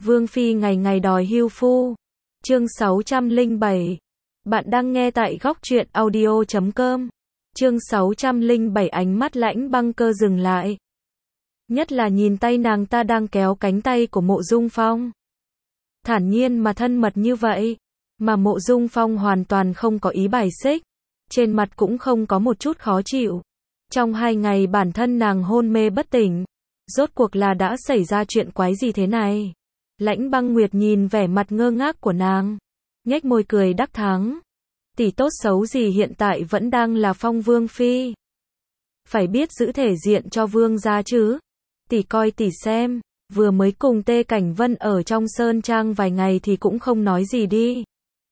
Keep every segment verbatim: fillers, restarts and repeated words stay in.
Vương Phi ngày ngày đòi hưu phu. Chương sáu trăm lẻ bảy. Bạn đang nghe tại góc truyện audio chấm com. Chương sáu trăm lẻ bảy ánh mắt Lãnh Băng Cơ dừng lại. Nhất là nhìn tay nàng ta đang kéo cánh tay của Mộ Dung Phong. Thản nhiên mà thân mật như vậy, mà Mộ Dung Phong hoàn toàn không có ý bài xích, trên mặt cũng không có một chút khó chịu. Trong hai ngày bản thân nàng hôn mê bất tỉnh, rốt cuộc là đã xảy ra chuyện quái gì thế này? Lãnh Băng Nguyệt nhìn vẻ mặt ngơ ngác của nàng, nhếch môi cười đắc thắng. Tỷ tốt xấu gì hiện tại vẫn đang là Phong Vương Phi. Phải biết giữ thể diện cho Vương gia chứ. Tỷ coi tỷ xem, vừa mới cùng Tê Cảnh Vân ở trong Sơn Trang vài ngày thì cũng không nói gì đi.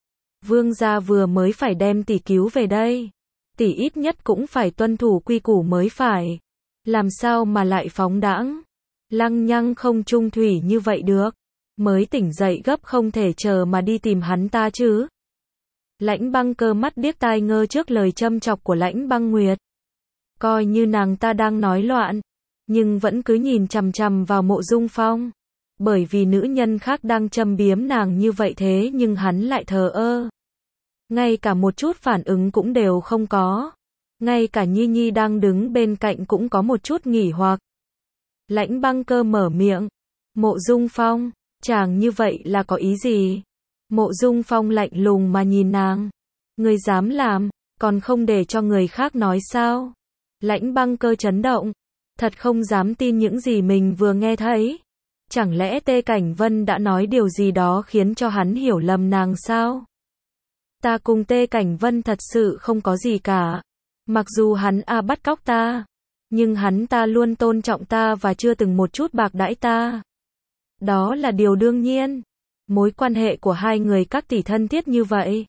Vương gia vừa mới phải đem tỷ cứu về đây. Tỷ ít nhất cũng phải tuân thủ quy củ mới phải. Làm sao mà lại phóng đãng, lăng nhăng không trung thủy như vậy được. Mới tỉnh dậy gấp không thể chờ mà đi tìm hắn ta chứ. Lãnh Băng Cơ mắt điếc tai ngơ trước lời châm chọc của Lãnh Băng Nguyệt. Coi như nàng ta đang nói loạn, nhưng vẫn cứ nhìn chằm chằm vào Mộ Dung Phong. Bởi vì nữ nhân khác đang châm biếm nàng như vậy thế nhưng hắn lại thờ ơ. Ngay cả một chút phản ứng cũng đều không có. Ngay cả Nhi Nhi đang đứng bên cạnh cũng có một chút nghỉ hoặc. Lãnh Băng Cơ mở miệng. Mộ Dung Phong, chàng như vậy là có ý gì? Mộ Dung Phong lạnh lùng mà nhìn nàng. Ngươi dám làm, còn không để cho người khác nói sao? Lãnh Băng Cơ chấn động. Thật không dám tin những gì mình vừa nghe thấy. Chẳng lẽ Tê Cảnh Vân đã nói điều gì đó khiến cho hắn hiểu lầm nàng sao? Ta cùng Tê Cảnh Vân thật sự không có gì cả. Mặc dù hắn a à bắt cóc ta, nhưng hắn ta luôn tôn trọng ta và chưa từng một chút bạc đãi ta. Đó là điều đương nhiên. Mối quan hệ của hai người các tỷ thân thiết như vậy,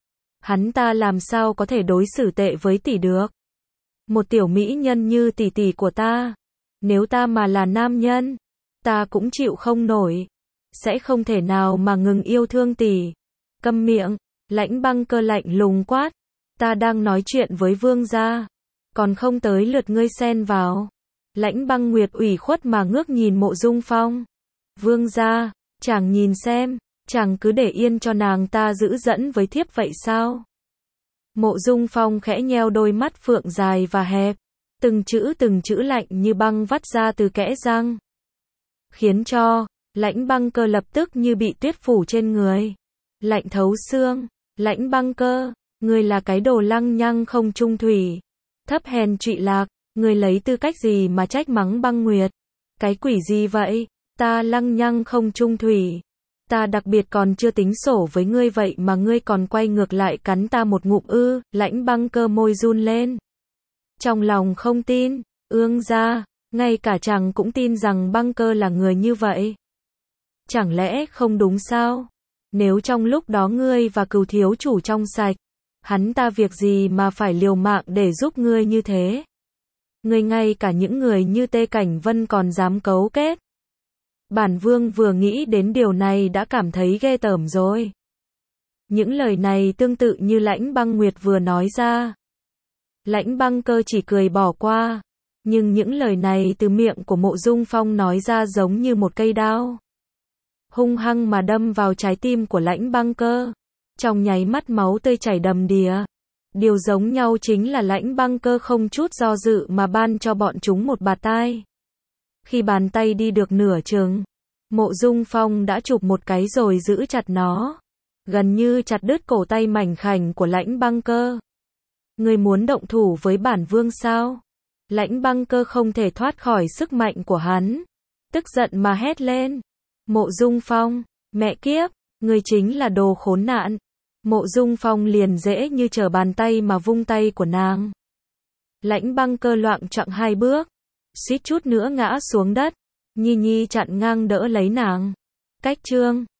hắn ta làm sao có thể đối xử tệ với tỷ được? Một tiểu mỹ nhân như tỷ tỷ của ta, nếu ta mà là nam nhân, ta cũng chịu không nổi, sẽ không thể nào mà ngừng yêu thương tỷ. Câm miệng, Lãnh Băng Cơ lạnh lùng quát, ta đang nói chuyện với vương gia, còn không tới lượt ngươi xen vào. Lãnh Băng Nguyệt ủy khuất mà ngước nhìn Mộ Dung Phong. Vương gia, chàng nhìn xem, chàng cứ để yên cho nàng ta giữ dẫn với thiếp vậy sao? Mộ Dung Phong khẽ nheo đôi mắt phượng dài và hẹp, từng chữ từng chữ lạnh như băng vắt ra từ kẽ răng, khiến cho Lãnh Băng Cơ lập tức như bị tuyết phủ trên người, lạnh thấu xương. Lãnh Băng Cơ, ngươi là cái đồ lăng nhăng không trung thủy, thấp hèn trụy lạc, ngươi lấy tư cách gì mà trách mắng Băng Nguyệt? Cái quỷ gì vậy? Ta lăng nhăng không trung thủy, ta đặc biệt còn chưa tính sổ với ngươi vậy mà ngươi còn quay ngược lại cắn ta một ngụm ư? Lãnh Băng Cơ môi run lên, trong lòng không tin. Ương gia, ngay cả chàng cũng tin rằng Băng Cơ là người như vậy? Chẳng lẽ không đúng sao? Nếu trong lúc đó ngươi và Cửu thiếu chủ trong sạch, hắn ta việc gì mà phải liều mạng để giúp ngươi như thế? Ngươi ngay cả những người như Tê Cảnh Vân còn dám cấu kết. Bản vương vừa nghĩ đến điều này đã cảm thấy ghê tởm rồi. Những lời này tương tự như Lãnh Băng Nguyệt vừa nói ra. Lãnh Băng Cơ chỉ cười bỏ qua, nhưng những lời này từ miệng của Mộ Dung Phong nói ra giống như một cây đao, hung hăng mà đâm vào trái tim của Lãnh Băng Cơ. Trong nháy mắt máu tươi chảy đầm đìa. Điều giống nhau chính là Lãnh Băng Cơ không chút do dự mà ban cho bọn chúng một bạt tai. Khi bàn tay đi được nửa chừng, Mộ Dung Phong đã chụp một cái rồi giữ chặt nó, gần như chặt đứt cổ tay mảnh khảnh của Lãnh Băng Cơ. Ngươi muốn động thủ với bản vương sao? Lãnh Băng Cơ không thể thoát khỏi sức mạnh của hắn, tức giận mà hét lên. Mộ Dung Phong, mẹ kiếp, ngươi chính là đồ khốn nạn. Mộ Dung Phong liền dễ như trở bàn tay mà vung tay của nàng. Lãnh Băng Cơ loạng choạng hai bước, suýt chút nữa ngã xuống đất. Nhi Nhi chặn ngang đỡ lấy nàng. Cách chương